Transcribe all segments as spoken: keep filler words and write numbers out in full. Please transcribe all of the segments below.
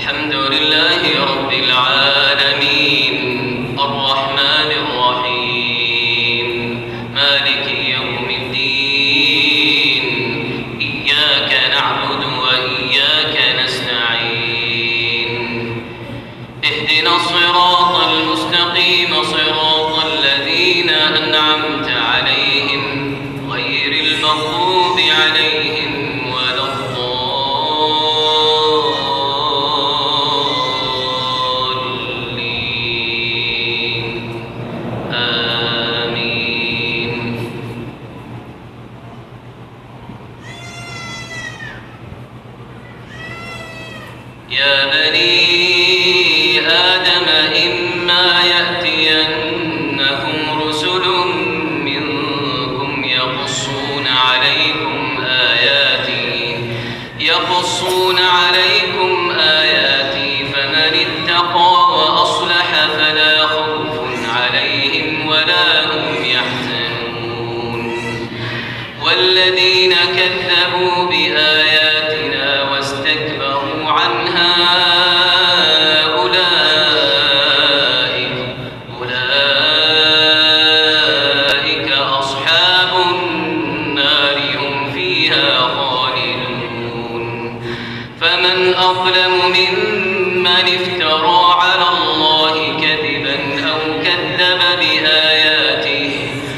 الحمد لله رب العالمين الرحمن الرحيم مالك يوم الدين إياك نعبد وإياك نستعين اهدنا الصراط المستقيم صراط الذين أنعمت عليهم غير المغضوب عليهم ولا الضالين آمين. يا بني آدم إما يأتينكم رسل منكم يقصون عليكم آياتي يقصون عليكم آياتي فمن اتقى وأصلح فلا خوف عليهم ولا هم يحزنون والذين كذبوا بآياتنا واستكبروا عنها أظلم ممن افترى على الله كذبا أو كذب بآياته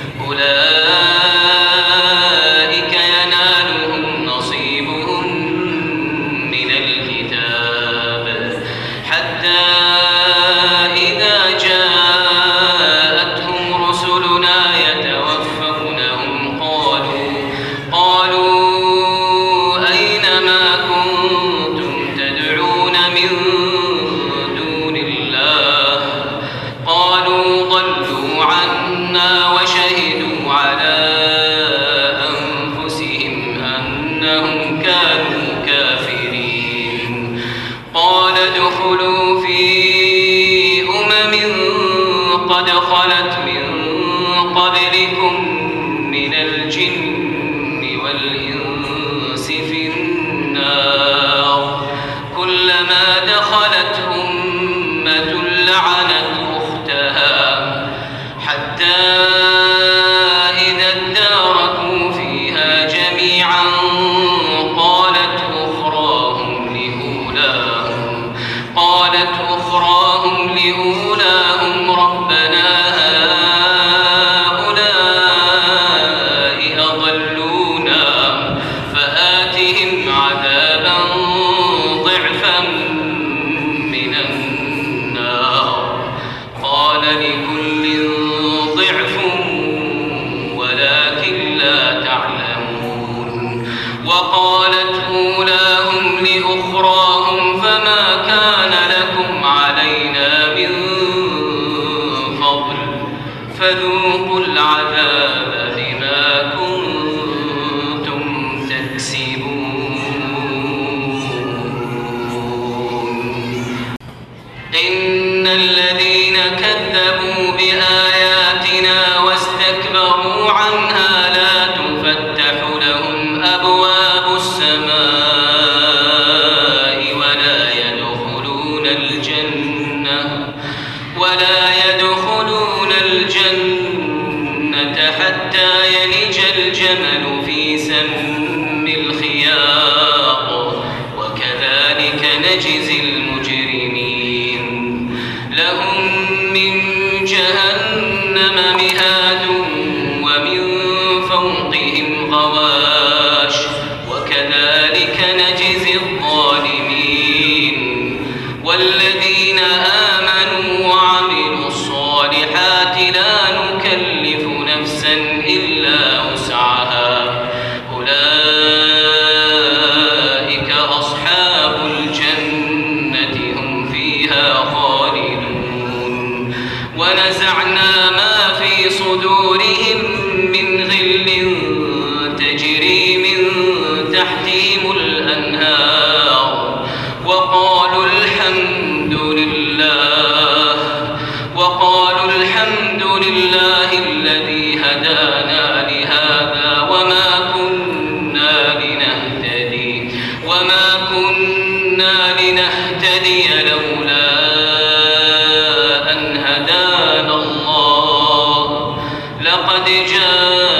أولئك ينالهم نصيبهم من الكتاب حتى إذا جاءتهم رسلنا يتوفونهم قالوا قالوا أين ما كنتم من دون الله قالوا ضلوا عنا وشهدوا على أنفسهم أنهم كانوا كافرين قال ادخلوا في أمم قد خلت من قبلكم من الجن والإنس في النار كلما دخلت أمة لعنت أختها حتى إذا اداركوا فيها جميعا قالت أخراهم لأولاهم قالت أخراهم لأولاهم ربنا هؤلاء أضلونا فآتهم عذابا من النار قال لكل ضعف ولكن لا تعلمون وقالت أولاهم لأخراهم فما كان لكم علينا من فضل فذوقوا العذاب بما كنتم تكسبون. إن الذين كذبوا بآياتنا واستكبروا عنها لا تفتح لهم أبواب السماء ولا يدخلون الجنة ولا يدخلون الجنة حتى يلج الجمل في سم الخياط وكذلك نجزي المجرمين لهم من جهنم مهاد ومن فوقهم غواش وكذلك نجزي الظالمين والذين آمنوا وعملوا الصالحات لا نكلف نفسا إلا وسعها أولئك أصحاب الجنة هم نهتدي لولا أن هدانا الله لقد جاء